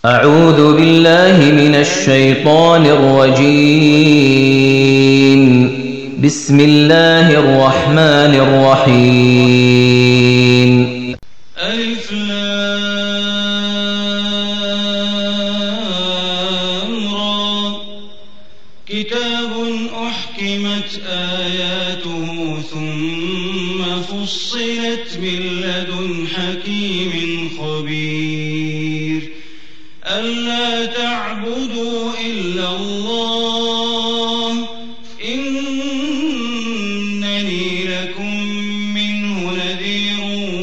أعوذ بالله من الشيطان الرجيم. بسم الله الرحمن الرحيم. ألف لام را. كتاب أحكمت آياته ثم فصلت من لدن حكيم خبير. ألا تعبدوا إلا الله إنني لكم منه نذير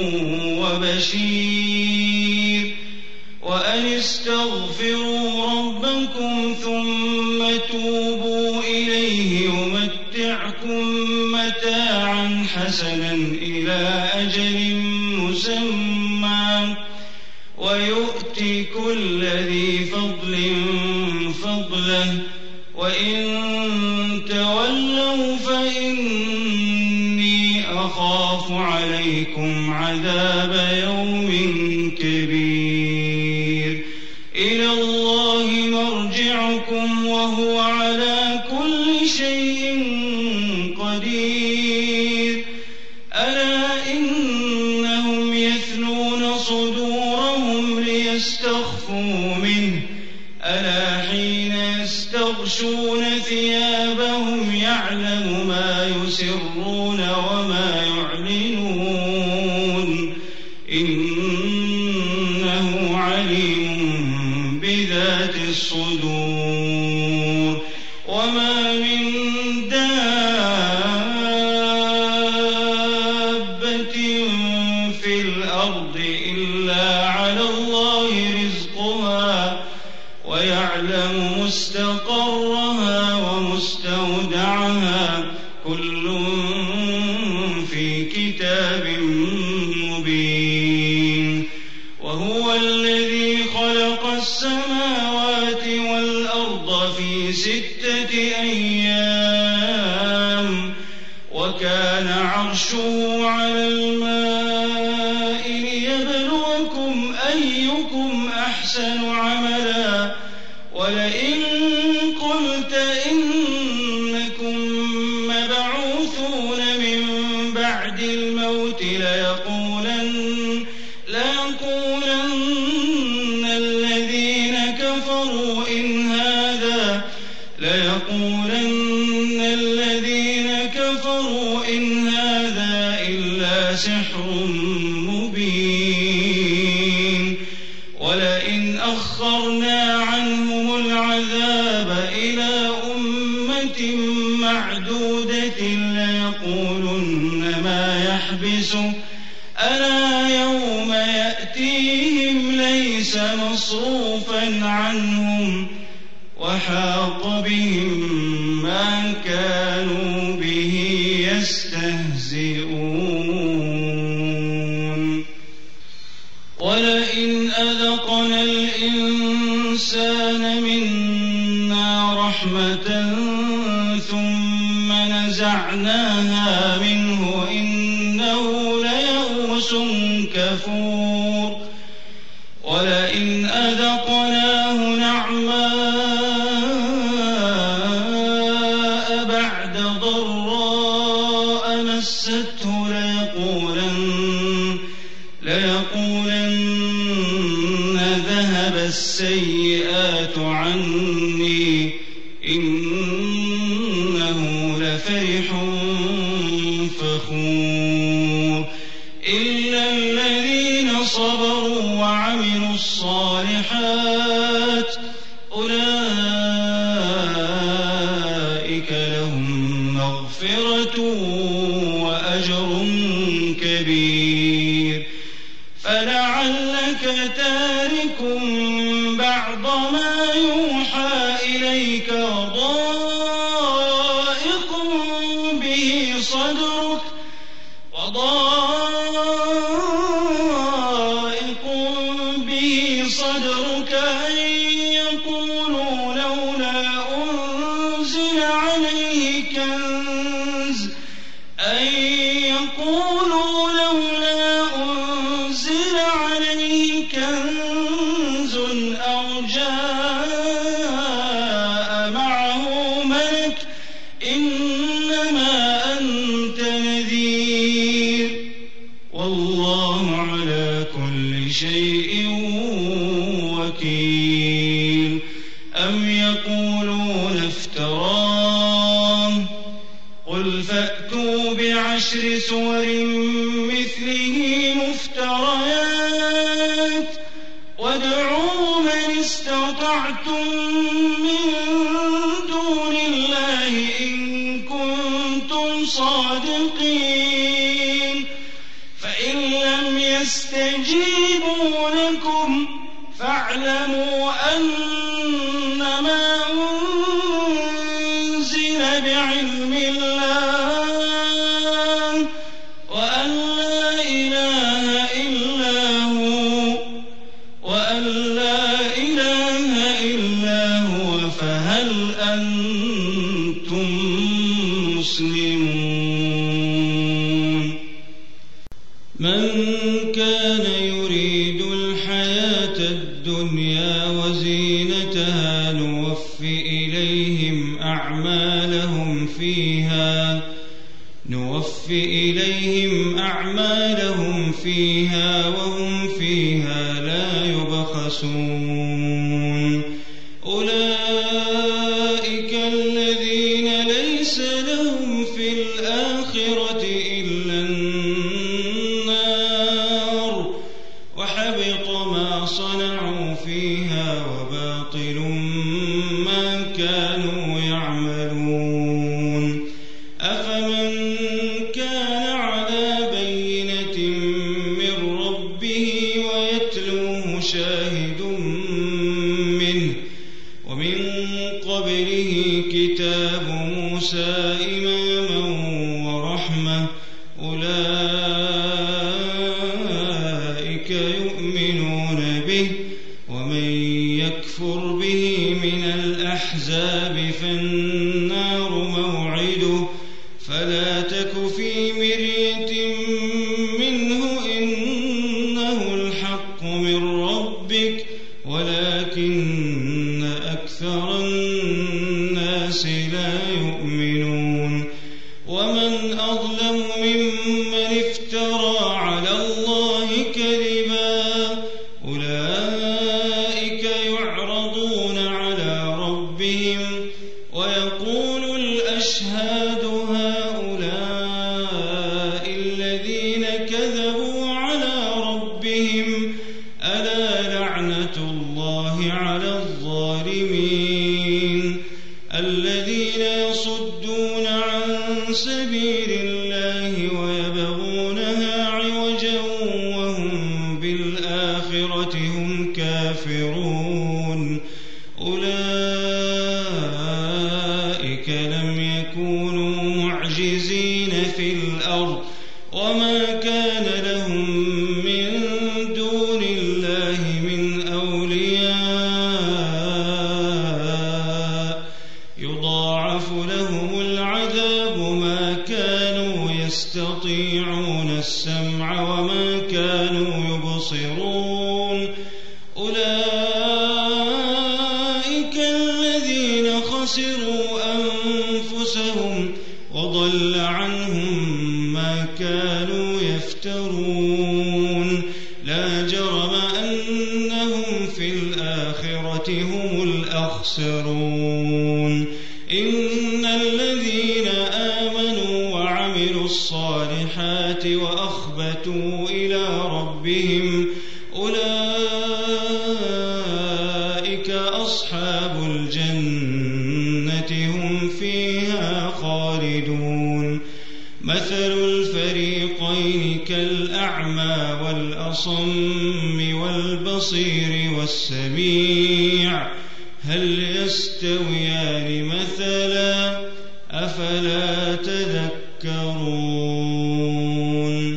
وبشير. وأن استغفروا ربكم ثم توبوا إليه يمتعكم متاعا حسنا إلى أجل مسمى ويؤتي كل ذي فضل فضله وإن تولوا فإني أخاف عليكم عذاب يوم كبير. إلى الله مرجعكم وهو على كل شيء قدير. ألا إنهم يثنون صدورهم ليستخفوا منه ألا حين يستغشون ثيابهم يعلم ما يسرون وما يعلنون إنه عليم بذات الصدور. وما من دابة في الأرض إلا على الله رزقها ويعلم مستقرها ومستودعها كل في كتاب مبين. وهو الذي خلق السماوات والأرض في 6 أيام وكان عرشه على الماء ليبلوكم أيكم أحسن عملا. ولئن قلت إنكم مبعوثون من بعد الموت ليقولن الذين كفروا إن هذا إلا سحر مبين. ولئن أخرنا عنهم العذاب إلى أمة معدودة ليقولن ما يحبسه ألا يوم يأتيهم ليس مصروفا عنهم وحاق بهم ما كانوا به يستهزئون. ولئن أذقنا الإنسان منا رحمة ثم نزعناها منه إنه ليئوس كفور. ولئن أذقناه نعماء بعد ضراء مسته ليقولن ذهب السيئات عني إنه لفرح فخور. إلا الذين صبروا وعملوا الصالحات أولئك لهم مغفرة وأجر كبير. فلعلك تارك بعض ما يوحى إليك وضائق به صدرك أن يقولوا لولا أنزل عليه كنز أو جاء معه ملك إنما أنت نذير والله على كل شيء وكيل أم يقولون افتراه قل فأتوا ب10 سور مثله مفتريات وادعوا من استطعتم من دون الله إن كنتم صادقين فإن لم يستجيبوا لكم فاعلموا أنما أنزل بعلم الله وأن لا إله إلا هو فهل أنتم مسلمون من كان يريد الحياة الدنيا وزينتها نوفي إليهم أعمالهم فيها وهم فيها لا يبخسون أولئك الذين ليس لهم في الآخرة إلا النار وحبط ما صنعوا فيها وباطل ما كانوا يعملون أفمن كان على بينة من ربه ويتلوه شاهد منه ومن قبله كتاب موسى إماما ورحمة أولئك يؤمنون به ومن يكفر به من الأحزاب فالنار موعده فلا تك في مرية منه إنه الحق من ربك ولكن أكثر الناس لا يؤمنون ومن أظلم ممن افترى على الله كذبا أولئك يعرضون على ربهم ويقول الأشهاد هؤلاء الذين كذبوا على ربهم ألا لعنة الله على الظالمين الذين يصدون عن سبيل الله ويبغونها عوجا وهم بالآخرة هم كافرون أولئك لم يكونوا معجزين في الأرض وما كان لهم من دون الله من أولياء يضاعف لهم العذاب ما كانوا يستطيعون السمع وما كانوا يبصرون أولئك الذين خسروا أنفسهم وضل عنهم ما كانوا يفترون لا جرم أنهم في الآخرة هم الأخسرون إن الذين آمنوا وعملوا الصالحات وأخبتوا إلى ربهم أولئك أصحاب الجنة هم فيها خالدون مثل الفريقين كالأعمى والأصم والبصير والسميع هل يستويان مثلا أفلا تذكرون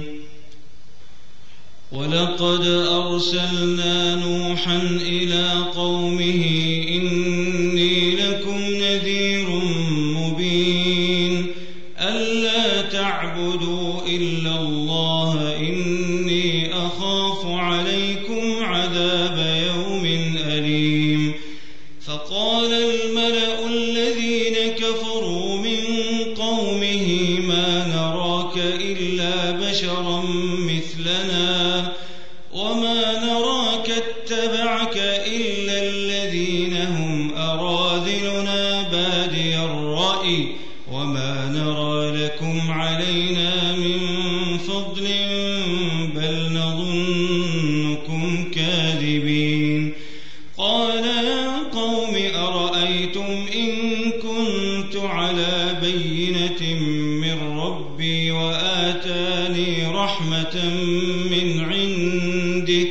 ولقد أرسلنا نوحا إلى قومه إني لكم نذير مبين ألا تعبدوا إلا الله إني أخاف عليكم عذاب يوم أليم رجيم. فقال الملأ الذين كفروا من قومه ما نراك إلا بشرا مثلنا وما نراك اتبعك إلا الذين هم أراذلنا بادي الرأي وما نرى لكم علينا من فضل بل نظنكم كاذبين. قال يا قوم أرأيتم إن كنت على بينة من ربي وآتاني رحمة من عنده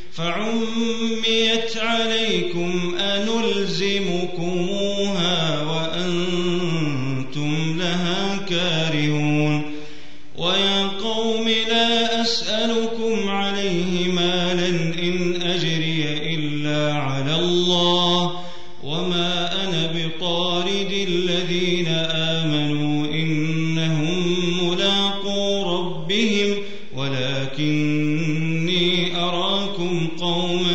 فعميت عليكم أنلزمكموها وأنتم لها كارهون. ويا قوم لا أسألكم عليه مالا إن أجري إلا على الله وما أنا بطارد الذين آمنوا إنهم ملاقو ربهم ولكني أراكم قوما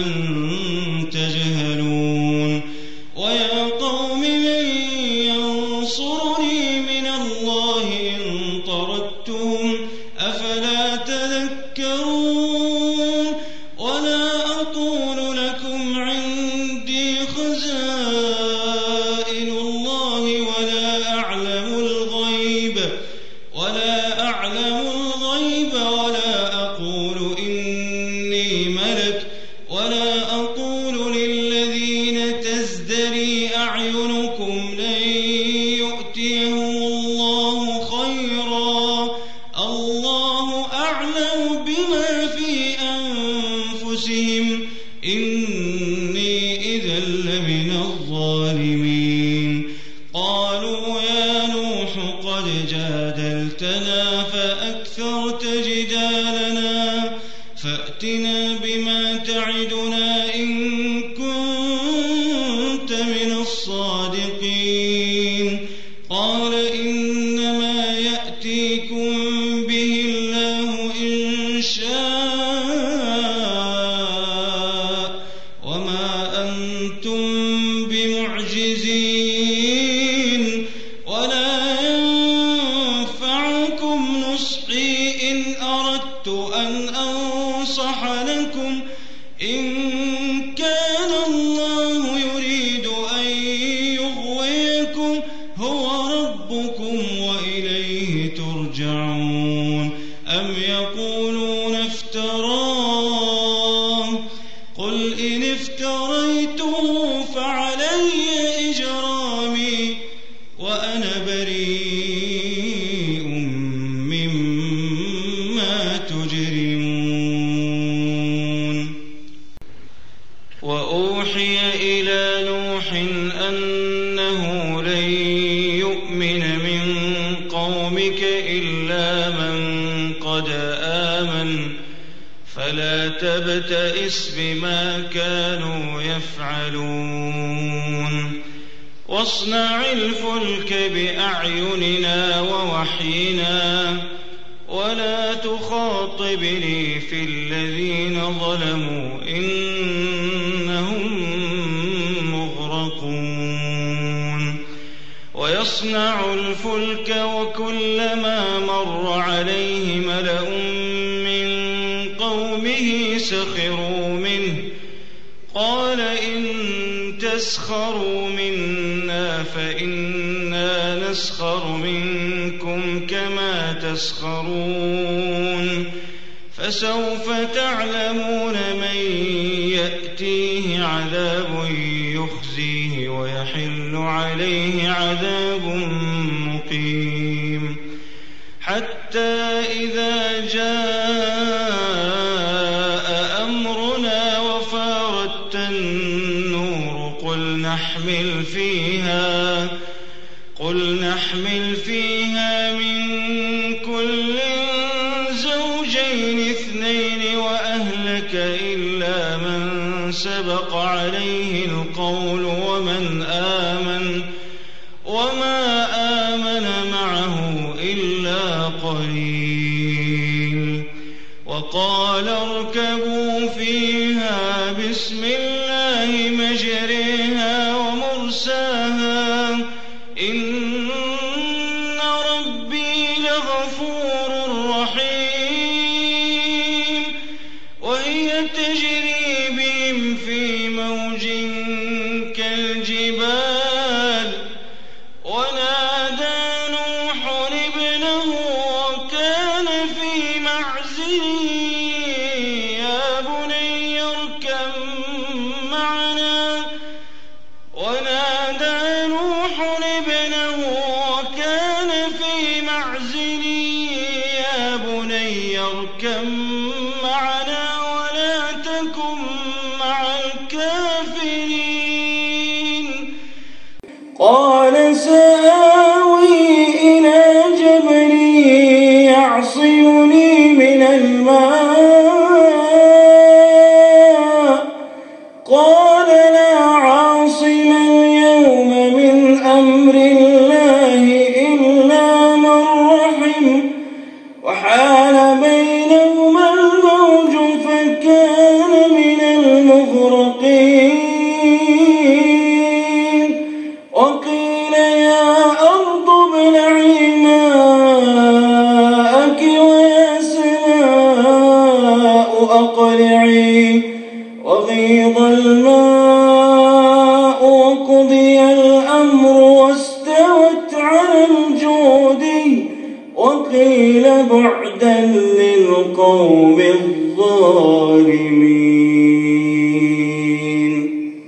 تجهلون. ويا قوم من ينصرني من الله إن طردتهم أفلا تذكرون. ولا أقول لكم عندي خزائن الله ولا أعلم الغيب ولا أقول إني ملك ولا أقول للذين تزدري أعينكم لن يؤتيهم الله خيرا الله أعلم بما في أنفسهم إني إذا لمن الظالمين. قالوا يا نوح قد جادلتنا فأكثرت جدالنا فأتنا بما تعدنا إن كنت من الصادقين. قال إنما يأتيكم به الله إن شاء وما أنتم بمعجزين ولا ينفعكم نصحي إن أردت أن أنصح لكم إن كان الله يريد أن يغويكم هو ربكم وإليه ترجعون. أم يقولون افتراه قل إن افتريته فعلي إجرامي وأنا بريء مما تجرمون. وأوحي إلى نوح أنه لن يؤمن من قومك إلا من قد آمن فلا تبتئس بما كانوا يفعلون. واصنع الفلك بأعيننا ووحينا ولا تخاطبني في الذين ظلموا إنهم مغرقون. ويصنع الفلك وكلما مر عليه ملأ من قومه سخروا منه قال إن تسخروا منا فإنا نسخر منكم كما تسخرون. فسوف تعلمون من يأتيه عذاب يخزيه ويحل عليه عذاب مقيم. حتى إذا جاء أمرنا وفارت النور قل نحمل فيها من كل زوجين اثنين وأهلك إلا من سبق عليه القول وما آمن معه إلا قليل. وقال اركبوا فيها بسم الله مجرها عليها ومرساها إن ربي لغفور رحيم وهي تجري بهم في موج كالجبال ونادى نوح ابنه وكان في معزل يا بني اركب معنا ولا تكن مع الكافرين قال سآوي إلى جبل يعصمني من الماء قال لا عاصم اليوم من أمر الله إلا من رحم وحال بينهما الموج فكان من المغرقين وقيل يا أرض ابلعي ماءك ويا سماء أقلعي وغيض الماء وقضي الأمر واستوت على الجودي وقيل بعدا للقوم الظالمين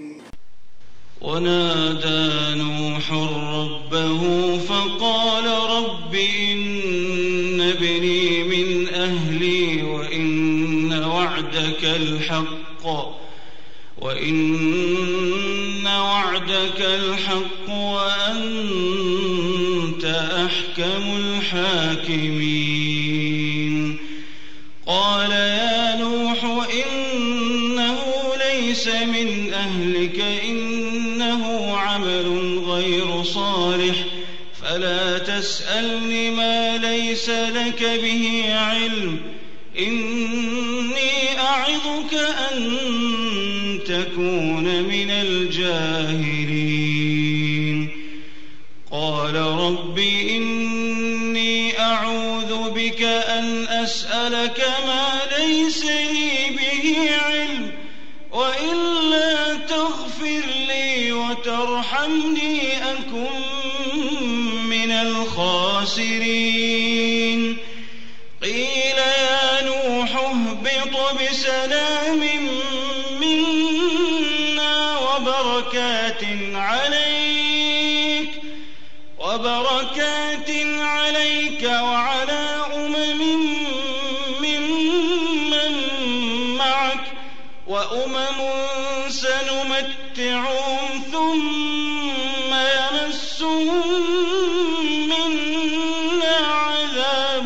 ونادى نوح ربه فقال رب إن ابني من أهلي وإن وعدك الحق وأنت أحكم الحاكمين قال يا نوح إنه ليس من أهلك إنه عمل غير صالح فلا تسألني ما ليس لك به علم إني أعظك أن تكون من الجاهلين قال رب إني أعوذ بك أن أسألك ما ليس لي به علم وإلا تغفر لي وترحمني أكن من الخاسرين قيل يا نوح اهبط بسلام منا وبركات عليك وعلى ممن معك وأمم سنمتعهم ثم يمسهم منا عذاب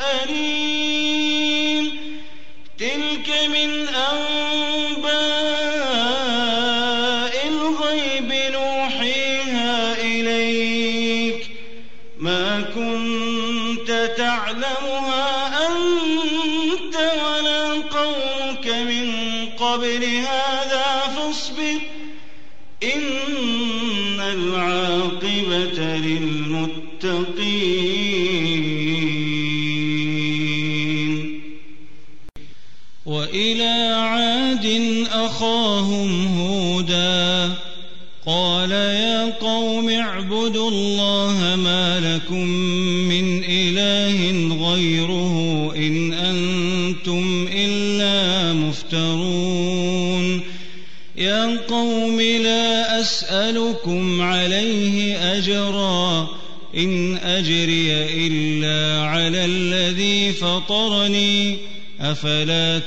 أليم تلك من أنباء الغيب نوحيها إليك ما كنت تعلمها أنت ولا قومك من قبل هذا فاصبر إن العاقبة للمتقين وإلى عاد أخاهم هودا قال يا قوم اعبدوا الله ما لكم من إله غيره إن أنتم إلا مفترون يا قوم لا أسألكم عليه أجرا إن أجري إلا على الذي فطرني أفلا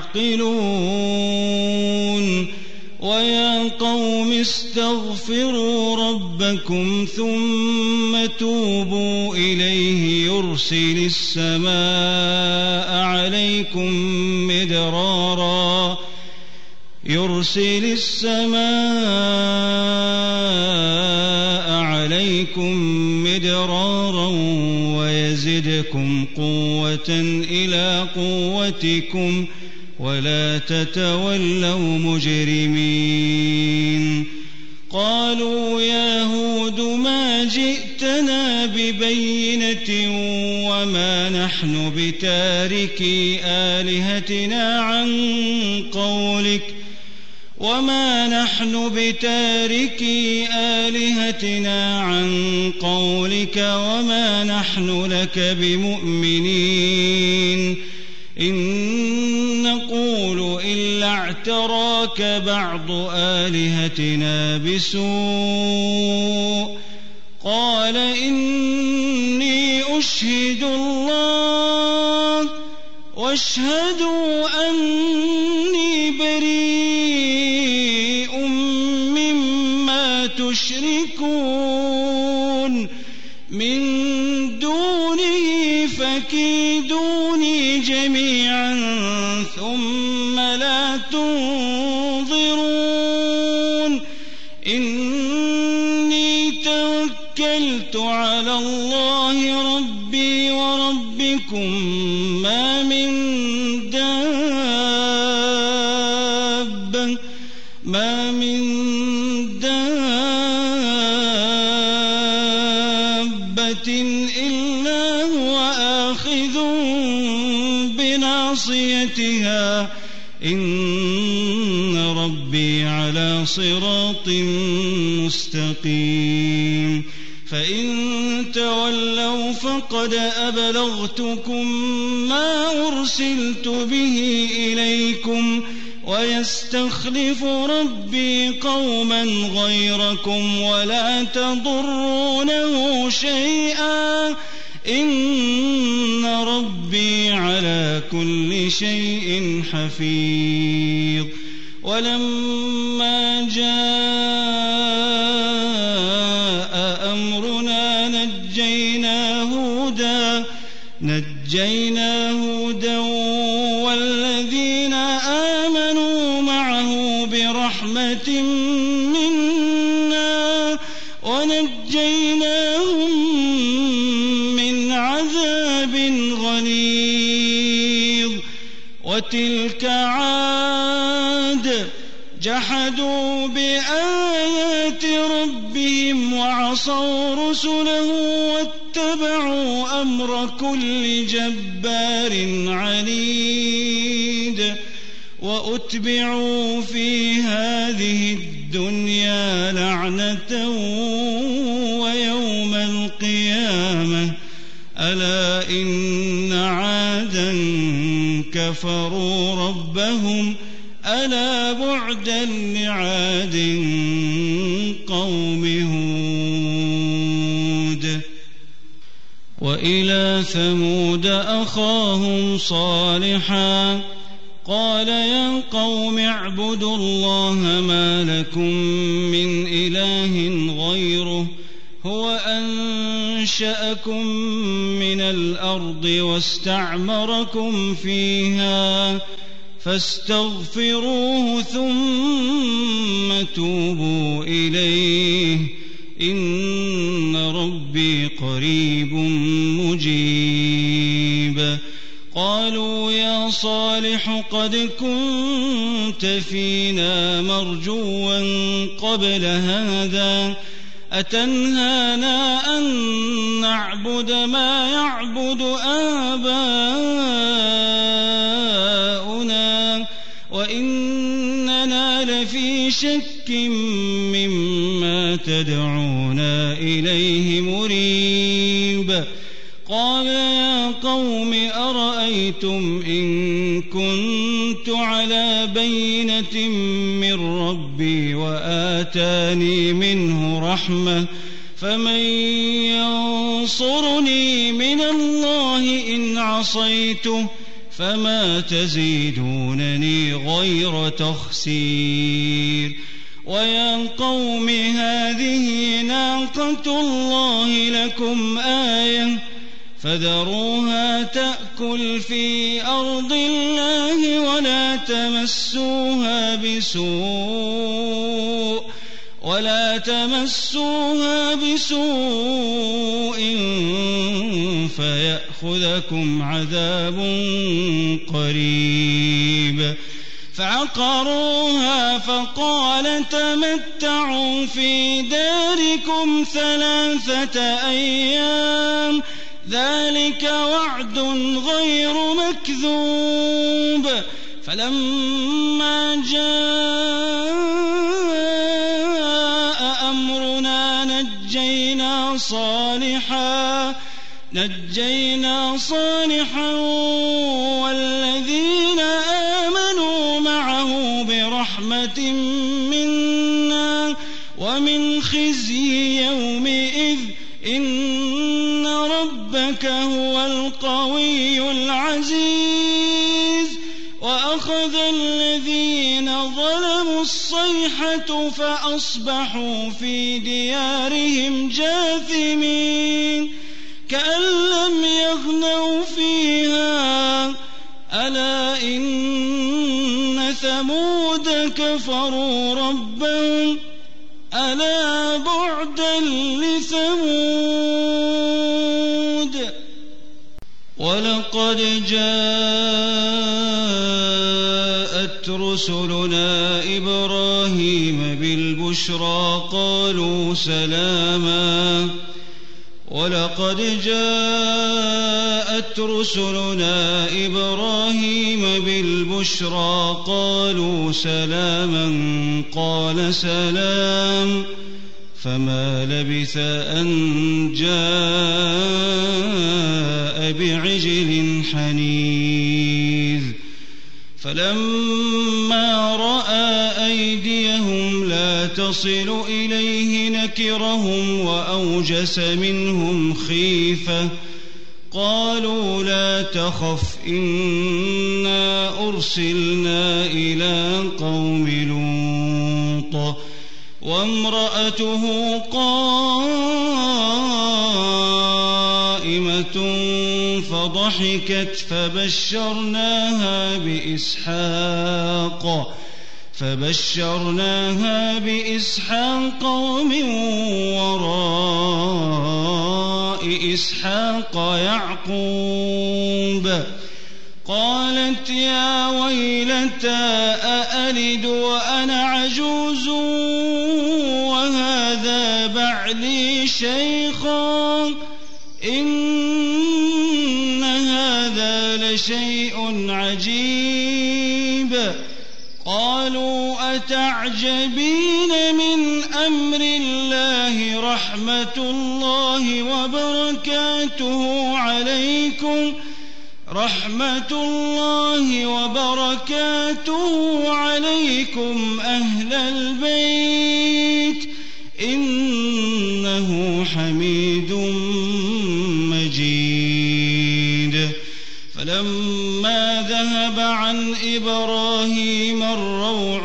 تعقلون ويا قوم استغفروا ربكم ثم توبوا إليه يرسل السماء عليكم مدرارا ويزدكم قوة إلى قوتكم ولا تتولوا مجرمين قالوا يا هود ما جئتنا ببينة وما نحن بتاركي آلهتنا عن قولك وما نحن لك بمؤمنين إن نقول إلا اعتراك بعض آلهتنا بسوء قال إني أشهد الله واشهدوا أني بريء مما تشركون من دونه فكيدوني جميعا ثم لا تنظرون إني توكلت على الله ربي وربكم ما من دابة إلا هو آخذ بناصيتها إن ربي على صراط مستقيم فإن تولوا فقد أبلغتكم ما أرسلت به إليكم ويستخلف ربي قوما غيركم ولا تضرونه شيئا إن ربي على كل شيء حفيظ ولما جاء أمرنا نجينا هودا والذين آمنوا معه برحمة منا ونجيناهم من عذاب غليظ وتلك عاد جحدوا بآيات ربهم وعصوا رسله واتبعوا أمر كل جبار عنيد وأتبعوا في هذه الدنيا لعنة ويوم القيامة ألا إن عادا كفروا ربهم ألا بعدا لعاد قوم هود وإلى ثمود أخاهم صالحا قال يا قوم اعبدوا الله ما لكم من إله غيره هو أنشأكم من الأرض واستعمركم فيها فاستغفروه ثم توبوا إليه إن ربي قريب مجيب قالوا يا صالح قد كنت فينا مرجوا قبل هذا أتنهانا أن نعبد ما يعبد آباؤنا وإننا لفي شك مما تدعونا إليه مريب قال يا قوم أرأيتم إن كنت على بينة من ربي وآتاني منه رحمة فمن ينصرني من الله إن عصيته فما تزيدونني غير تخسير ويا قوم هذه ناقة الله لكم آية فذروها تأكل في أرض الله ولا تمسوها بسوء فيأخذكم عذاب قريب فعقروها فقال تمتعوا في داركم 3 أيام ذلك وعد غير مكذوب فلما جاء أمرنا نجينا صالحا والذين آمنوا معه برحمة منا ومن خزي يومئذ إن ربك هو القوي العزيز وأخذ الذين ظلموا الصيحة فأصبحوا في ديارهم جاثمين كأن لم يغنوا فيها ألا إن ثمود كفروا ربهم ألا بعدا لثمود ولقد جاءت رسلنا إبراهيم بالبشرى قالوا سلاما ولقد جاءت رسلنا إبراهيم بالبشرى قالوا سلاما قال سلام فما لبث أن جاء بعجل حنيذ فلما رأى أيديهم لا تصل إليه نكرهم وأوجس منهم خيفة قالوا لا تخف إنا أرسلنا إلى قوم لوط وامرأته قائمة فضحكت فبشرناها بإسحاق ومن وراء إسحاق يعقوب قالت يا ويلتى أألد وأنا عجوز وهذا بعلي شيخا إن هذا لشيء عجيب قالوا أتعجبين من أمر الله رحمة الله وبركاته عليكم أهل البيت إنه حميد مجيد فلما ذهب عن إبراهيم الروع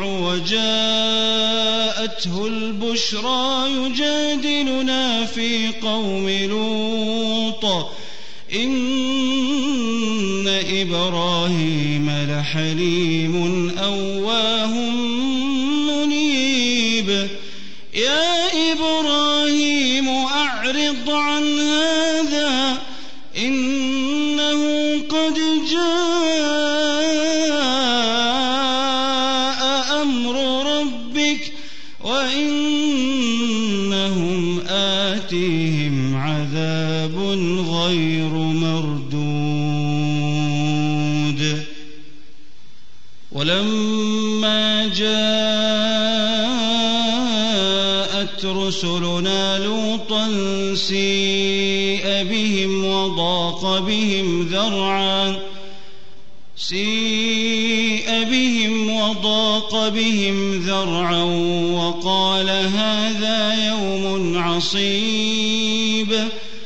وجاءته البشرى يجادلنا في قوم لوط إن إبراهيم لحليم أواه منيب يا إبراهيم أعرض عن هذا إنه قد جاء أمر ربك وإنهم آتيهم عذاب غير مردود ولما جاءت رسلنا لوطا سيء بهم وضاق بهم ذرعا وقال هذا يوم عصيب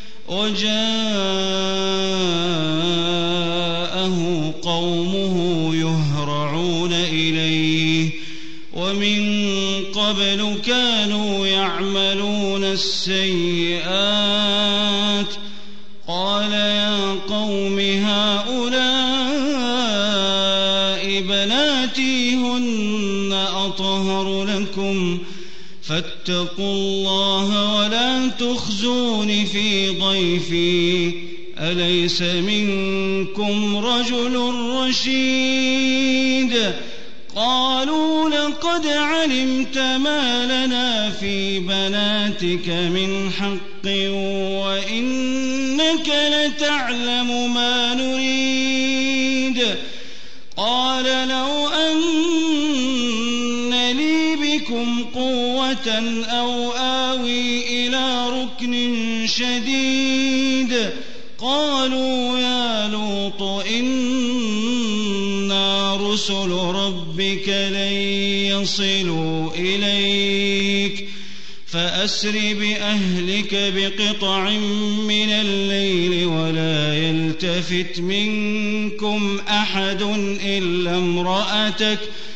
وجاءه قومه يهرعون إليه ومن قبل كانوا يعملون السيئات قال يا قوم هؤلاء بناتي هن أطهر لكم فاتقوا الله ولا تخزون في ضيفي أليس منكم رجل رشيد قالوا لقد علمت ما لنا في بناتك من حق وإنك لتعلم ما نريد. قال لو أن لي بكم قوة أو آوي إلى ركن شديد. قالوا يا لوط إنا رسل ربك لن يصلوا إليك فأسر بأهلك بقطع من الليل ولا يلتفت منكم أحد إلا امرأتك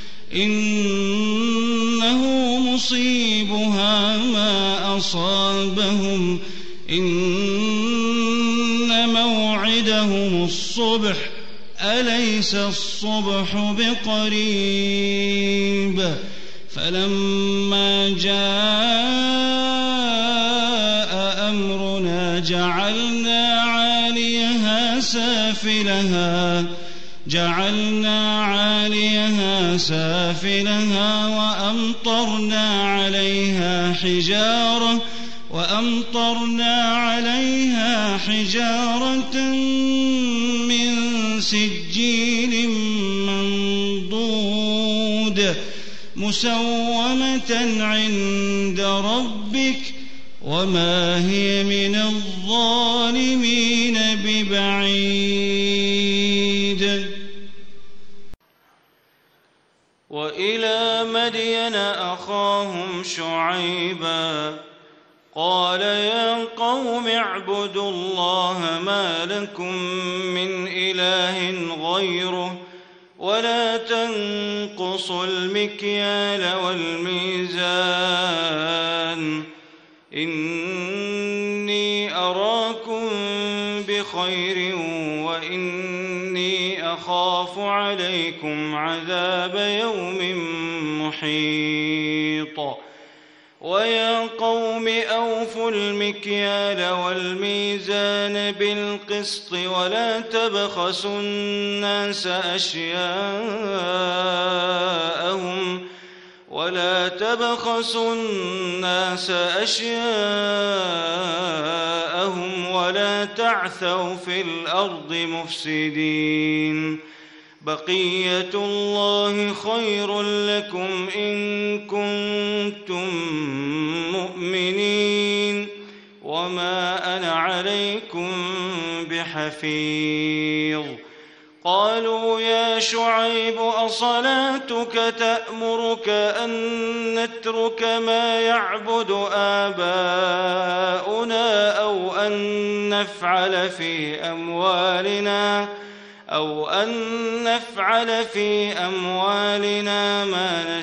إنه مصيبها ما أصابهم إن موعدهم الصبح أليس الصبح بقريب. فلما جاء أمرنا جعلنا عاليها سافلها وأمطرنا عليها حجارة من سجيل منضود مسومة عند ربك وما هي من الظالمين ببعيد. وإلى مدين أخاهم شعيبا قال يا قوم اعبدوا الله ما لكم من إله غيره ولا تنقصوا المكيال والميزان إني أراكم بخير وإني أخاف عليكم عذاب يوم محيط. ويا قوم أوفوا المكيال والميزان بالقسط ولا تبخسوا الناس أشياءهم ولا تعثوا في الأرض مفسدين. بقية الله خير لكم إن كنتم مؤمنين وما أنا عليكم بحفيظ. قالوا يا شعيب أصلاتك تأمرك أن نترك ما يعبد آباؤنا أو أن نفعل في أموالنا ما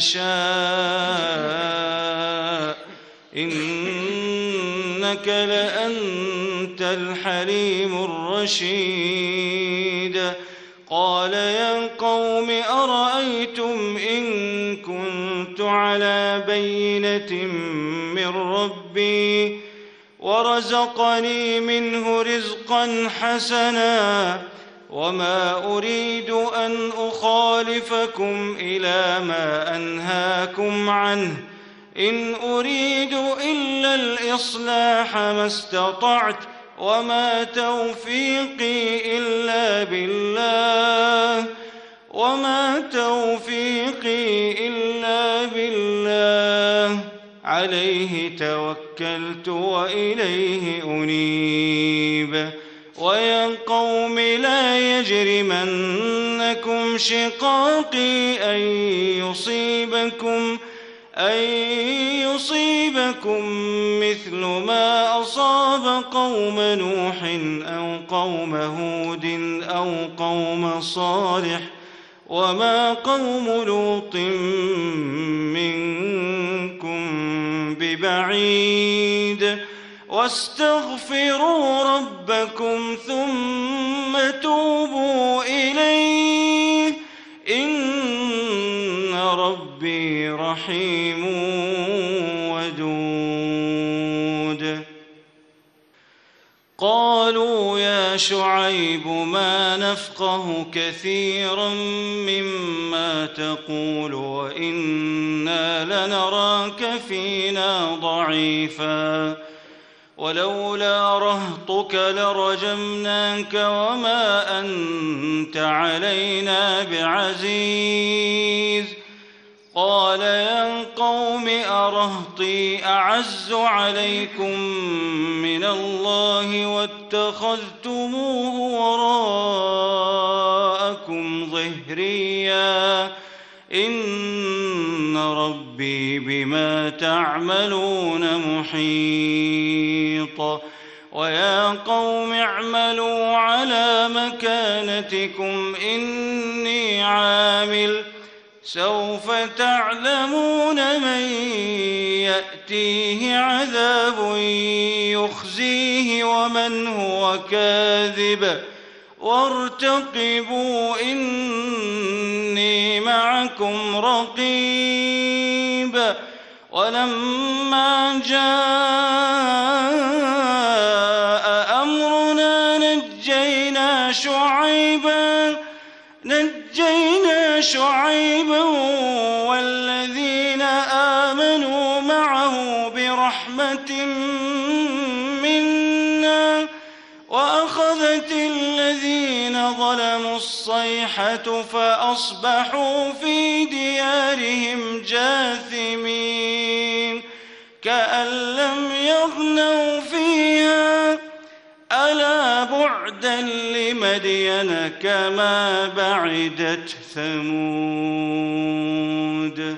نشاء إنك لأنت الحليم الرشيد. قال يا قوم أرأيتم إن كنت على بينة من ربي ورزقني منه رزقا حسنا وما أريد أن أخالفكم إلى ما أنهاكم عنه إن أريد إلا الإصلاح ما استطعت وما توفيقي إلا بالله عليه توكلت وإليه أنيب. ويا قوم لا يجرمنكم شقاقي أن يصيبكم مثل ما أصاب قوم نوح أو قوم هود أو قوم صالح وما قوم لوط منكم ببعيد. واستغفروا ربكم ثم توبوا إليه إن ربي رحيم ودود. قالوا يا يا شعيب ما نفقه كثيرا مما تقول وإنا لنراك فينا ضعيفا ولولا رهطك لرجمناك وما أنت علينا بعزيز قال يا قوم أرهطي أعز عليكم من الله واتخذتموه وراءكم ظهريا إن ربي بما تعملون محيط ويا قوم اعملوا على مكانتكم إني عامل سوف تعلمون من يأتيه عذاب يخزيه ومن هو كاذب وارتقبوا إني معكم رقيب ولما جاء أمرنا نجينا شعيبا والذين آمنوا معه برحمة منا وأخذت الذين ظلموا الصيحة فأصبحوا في ديارهم جاثمين كأن لم يغنوا فيها ألا بعدا لمدين كما بعدت ثمود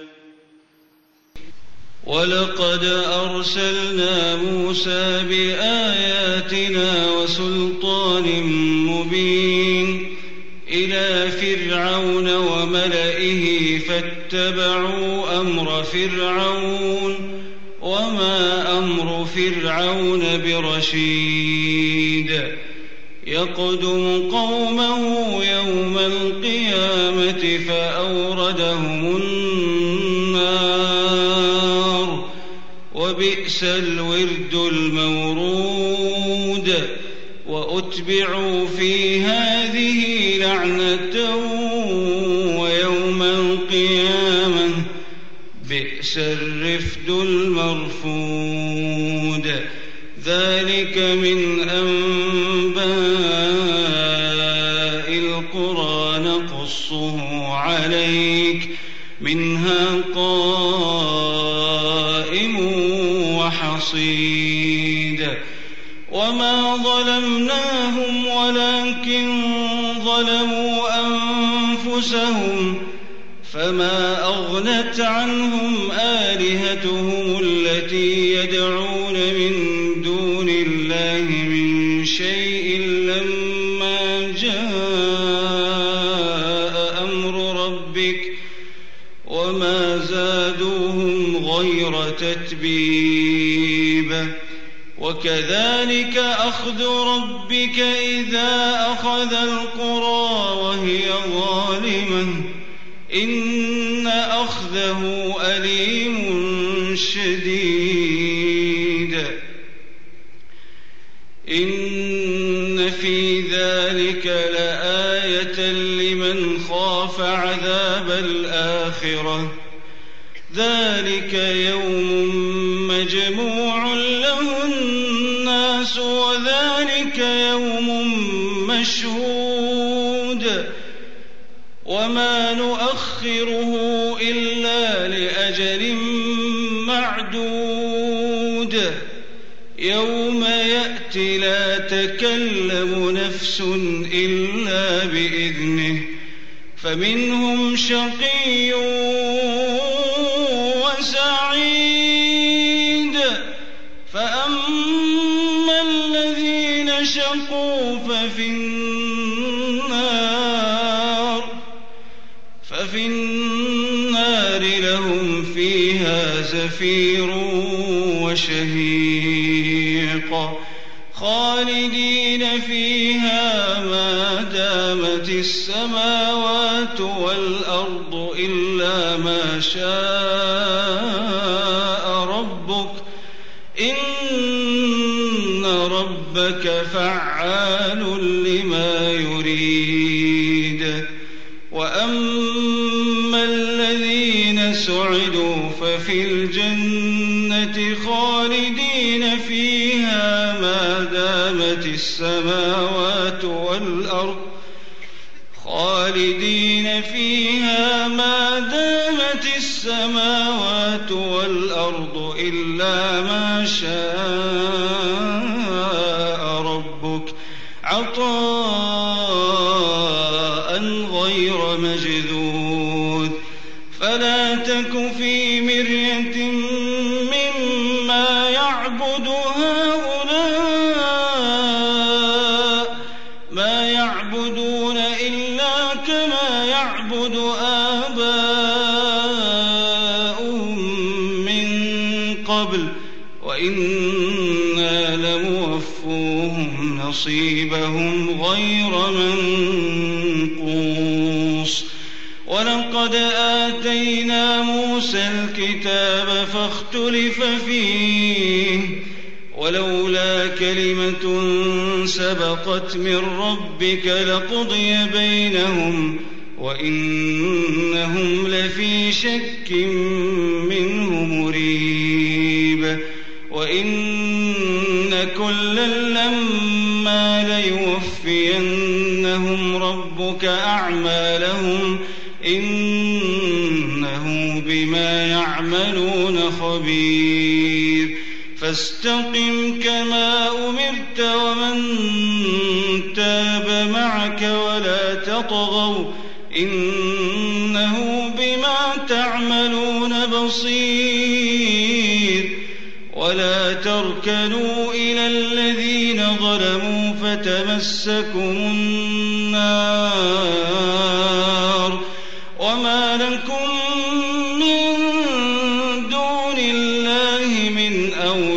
ولقد أرسلنا موسى بآياتنا وسلطان مبين إلى فرعون وملئه فاتبعوا أمر فرعون وما أمر فرعون برشيد يقدم قومه يوم القيامة فأوردهم النار وبئس الورد المورود وأتبعوا في هذه لعنة ويوم القيامة بئس الرفد المرفود ذلك من أنباء القرى نقصه عليك منها قائم وحصيد وما ظلمناهم ولكن ظلموا أنفسهم فما أغنت عنهم آلهتهم التي يدعون من دون الله من شيء لما جاء أمر ربك وما زادوهم غير تتبيب وكذلك أخذ ربك إذا أخذ القرى وهي ظالمة إن أخذه أليم شديد إن في ذلك لآية لمن خاف عذاب الآخرة ذلك يوم مجموع له الناس وذلك يوم مشهود وما نؤخره إلا لأجل معدود يوم يأتي لا تكلم نفس إلا بإذنه فمنهم شقي وسعيد فأما الذين شقوا ففي النار لهم فيها زفير وشهيق خالدين فيها ما دامت السماوات والأرض إلا ما شاء ربك إن ربك فعال لما يريد. وأما الذين سعدوا ففي الجنة خالدين فيها ما دامت السماوات والأرض إلا ما شاء ربك عطاء غير مجذوذ. فلا تك في مرية مما يعبد هؤلاء، ما يعبدون إلا كما يعبد آباؤهم من قبل، وإنا لموفوهم نصيبهم غير منقوص. ولقد آتينا موسى الكتاب فاختلف فيه، ولولا كلمة سبقت من ربك لقضي بينهم وإنهم لفي شك منه مريب. وإن كلا لما ليوفينهم ربك أعمالهم إنه بما يعملون خبير. فاستقم كما أمرت ومن تاب معك ولا تطغوا إنه بما تعملون بصير. ولا تركنوا إلى الذين ظلموا فتمسكم النار وما لكم من دون الله من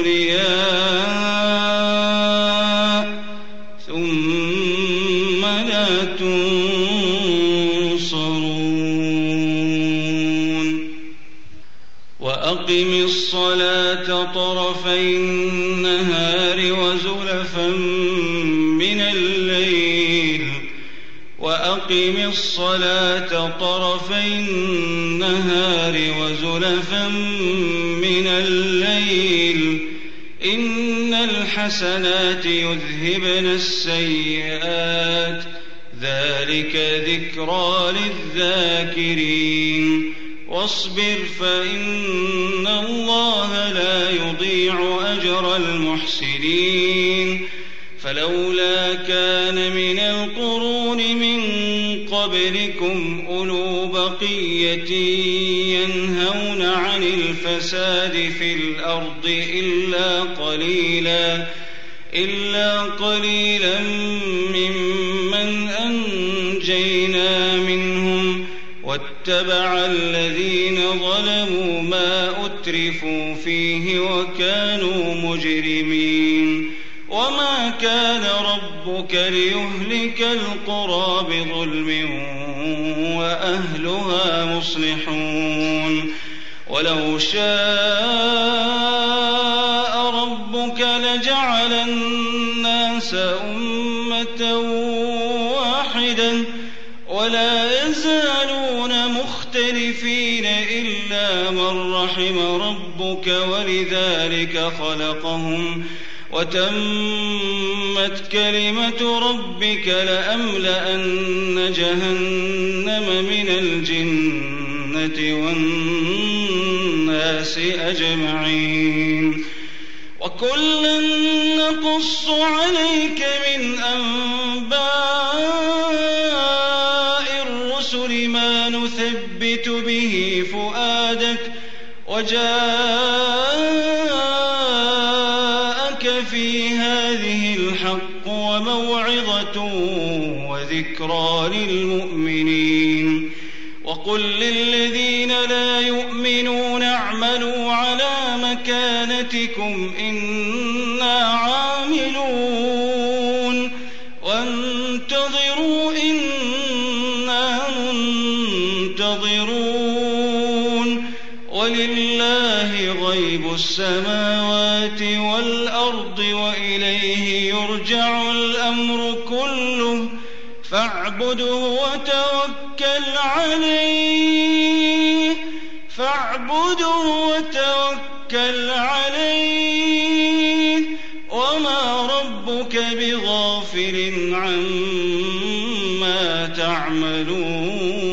أولياء ثم لا تنصرون. وأقم الصلاة طرفي النهار وزلفا من الليل وأقم الصلاة طرفي النهار وزلفا من الليل إن الحسنات يذهبن السيئات ذلك ذكرى للذاكرين. واصبر فإن الله لا يضيع أجر المحسنين. فلولا كان من القرون من قبلكم أولو بقية ينهون عن الفساد في الأرض إلا قليلا ممن أنجينا منهم واتبع الذين ظلموا ما أترفوا فيه وكانوا مجرمين. وما كان ربك ليهلك القرى بظلم وأهلها مصلحون. ولو شاء ربك لجعل الناس أمة واحدة ولا يزالون مختلفين إلا من رحم ربك ولذلك خلقهم وتمت كلمة ربك لأملأن جهنم من الجنة والناس أجمعين. وكلا نقص عليك من أنباء الرسل ما نثبت به فؤادك وجاءك في هذه الحق وموعظة وذكرى للمؤمنين. وقل للذين لا يؤمنون اعملوا على مكانتكم إنا عاملون وانتظروا إنا منتظرون ولله غيب السماوات السماوات والأرض وإليه يرجع الأمر كله فاعبده وتوكل عليه وما ربك بغافل عما تعملون